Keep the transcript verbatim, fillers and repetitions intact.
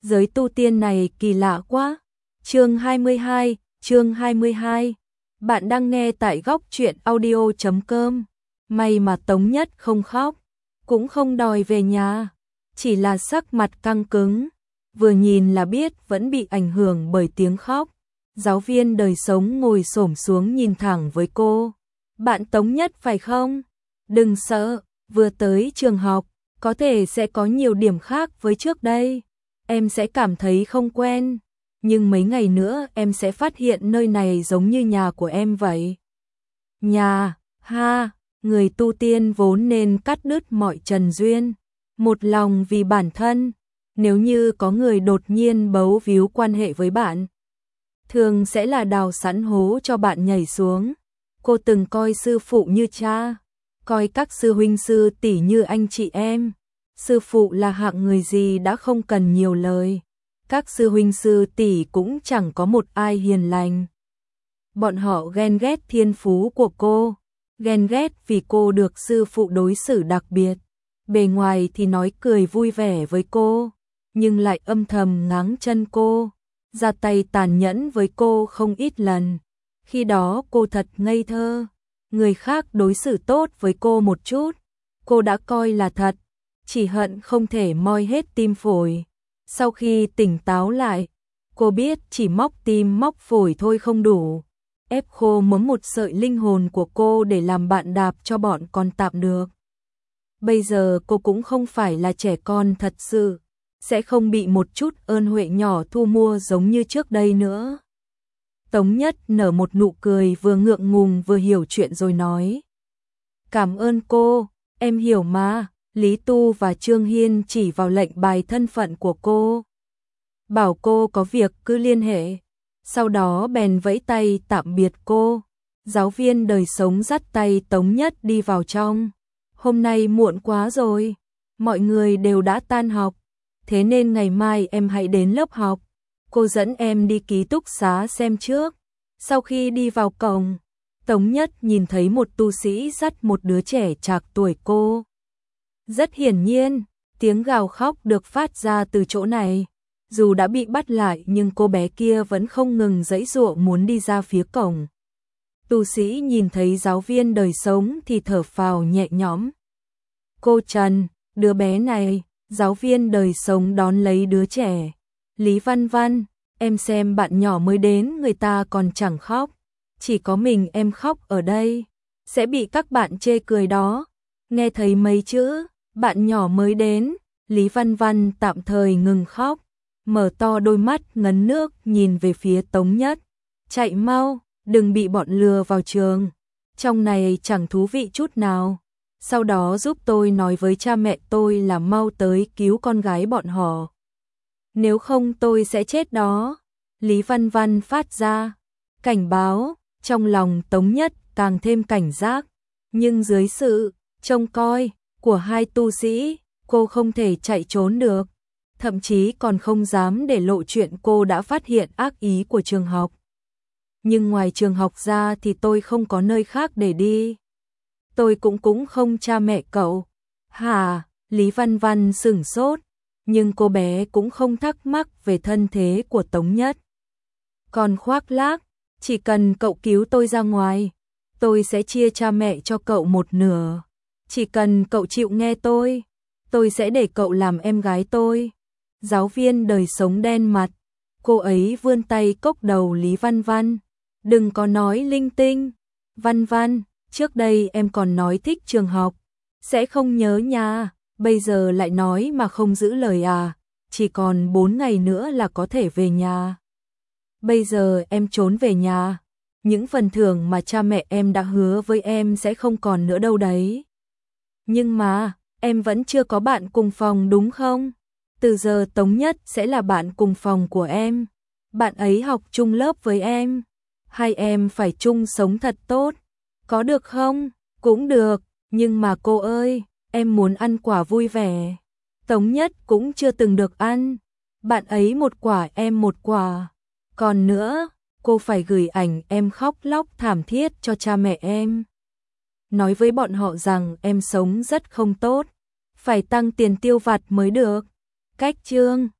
giới tu tiên này kỳ lạ quá. Chương hai mươi hai, chương hai mươi hai. Bạn đang nghe tại góc truyện audio chấm com. May mà Tống Nhất không khóc, cũng không đòi về nhà, chỉ là sắc mặt căng cứng, vừa nhìn là biết vẫn bị ảnh hưởng bởi tiếng khóc. Giáo viên đời sống ngồi xổm xuống nhìn thẳng với cô. Bạn Tống Nhất phải không? Đừng sợ, vừa tới trường học, có thể sẽ có nhiều điểm khác với trước đây. Em sẽ cảm thấy không quen, nhưng mấy ngày nữa em sẽ phát hiện nơi này giống như nhà của em vậy. Nhà, ha, người tu tiên vốn nên cắt đứt mọi trần duyên, một lòng vì bản thân. Nếu như có người đột nhiên bấu víu quan hệ với bạn, thường sẽ là đào sẵn hố cho bạn nhảy xuống. Cô từng coi sư phụ như cha, coi các sư huynh sư tỷ như anh chị em. Sư phụ là hạng người gì đã không cần nhiều lời, các sư huynh sư tỷ cũng chẳng có một ai hiền lành. Bọn họ ghen ghét thiên phú của cô, ghen ghét vì cô được sư phụ đối xử đặc biệt. Bề ngoài thì nói cười vui vẻ với cô, nhưng lại âm thầm ngáng chân cô, ra tay tàn nhẫn với cô không ít lần. Khi đó cô thật ngây thơ, người khác đối xử tốt với cô một chút, cô đã coi là thật, chỉ hận không thể moi hết tim phổi. Sau khi tỉnh táo lại, cô biết chỉ móc tim móc phổi thôi không đủ, ép khô mống một sợi linh hồn của cô để làm bạn đạp cho bọn con tạm được. Bây giờ cô cũng không phải là trẻ con thật sự, sẽ không bị một chút ơn huệ nhỏ thu mua giống như trước đây nữa. Tống Nhất nở một nụ cười vừa ngượng ngùng vừa hiểu chuyện rồi nói. Cảm ơn cô, em hiểu mà. Lý Tu và Trương Hiên chỉ vào lệnh bài thân phận của cô, bảo cô có việc cứ liên hệ, sau đó bèn vẫy tay tạm biệt cô. Giáo viên đời sống dắt tay Tống Nhất đi vào trong. Hôm nay muộn quá rồi, mọi người đều đã tan học, thế nên ngày mai em hãy đến lớp học, cô dẫn em đi ký túc xá xem trước. Sau khi đi vào cổng, Tống Nhất nhìn thấy một tu sĩ dắt một đứa trẻ trạc tuổi cô. Rất hiển nhiên, tiếng gào khóc được phát ra từ chỗ này. Dù đã bị bắt lại nhưng cô bé kia vẫn không ngừng giãy giụa muốn đi ra phía cổng. Tu sĩ nhìn thấy giáo viên đời sống thì thở phào nhẹ nhõm. Cô Trần, đứa bé này. Giáo viên đời sống đón lấy đứa trẻ. Lý Văn Văn, em xem bạn nhỏ mới đến người ta còn chẳng khóc, chỉ có mình em khóc ở đây, sẽ bị các bạn chê cười đó. Nghe thấy mấy chữ bạn nhỏ mới đến, Lý Văn Văn tạm thời ngừng khóc, mở to đôi mắt ngấn nước nhìn về phía Tống Nhất. Chạy mau, đừng bị bọn lừa vào trường, trong này chẳng thú vị chút nào. Sau đó giúp tôi nói với cha mẹ tôi là mau tới cứu con gái bọn họ, nếu không tôi sẽ chết đó. Lý Văn Văn phát ra cảnh báo, trong lòng Tống Nhất càng thêm cảnh giác, nhưng dưới sự trông coi của hai tu sĩ, cô không thể chạy trốn được, thậm chí còn không dám để lộ chuyện cô đã phát hiện ác ý của trường học. Nhưng ngoài trường học ra thì tôi không có nơi khác để đi. Tôi cũng cũng không cha mẹ cậu. Hả? Lý Văn Văn sửng sốt, nhưng cô bé cũng không thắc mắc về thân thế của Tống Nhất. Còn khoác lác, chỉ cần cậu cứu tôi ra ngoài, tôi sẽ chia cha mẹ cho cậu một nửa. Chỉ cần cậu chịu nghe tôi, tôi sẽ để cậu làm em gái tôi. Giáo viên đời sống đen mặt, cô ấy vươn tay cốc đầu Lý Văn Văn. Đừng có nói linh tinh. Văn Văn, trước đây em còn nói thích trường học, sẽ không nhớ nha, bây giờ lại nói mà không giữ lời à, chỉ còn bốn ngày nữa là có thể về nhà. Bây giờ em trốn về nhà, những phần thưởng mà cha mẹ em đã hứa với em sẽ không còn nữa đâu đấy. Nhưng mà, em vẫn chưa có bạn cùng phòng đúng không? Từ giờ Tống Nhất sẽ là bạn cùng phòng của em. Bạn ấy học chung lớp với em. Hai em phải chung sống thật tốt. Có được không? Cũng được, nhưng mà cô ơi, em muốn ăn quả vui vẻ. Tống Nhất cũng chưa từng được ăn. Bạn ấy một quả em một quả. Còn nữa, cô phải gửi ảnh em khóc lóc thảm thiết cho cha mẹ em. Nói với bọn họ rằng em sống rất không tốt, phải tăng tiền tiêu vặt mới được. Cách chương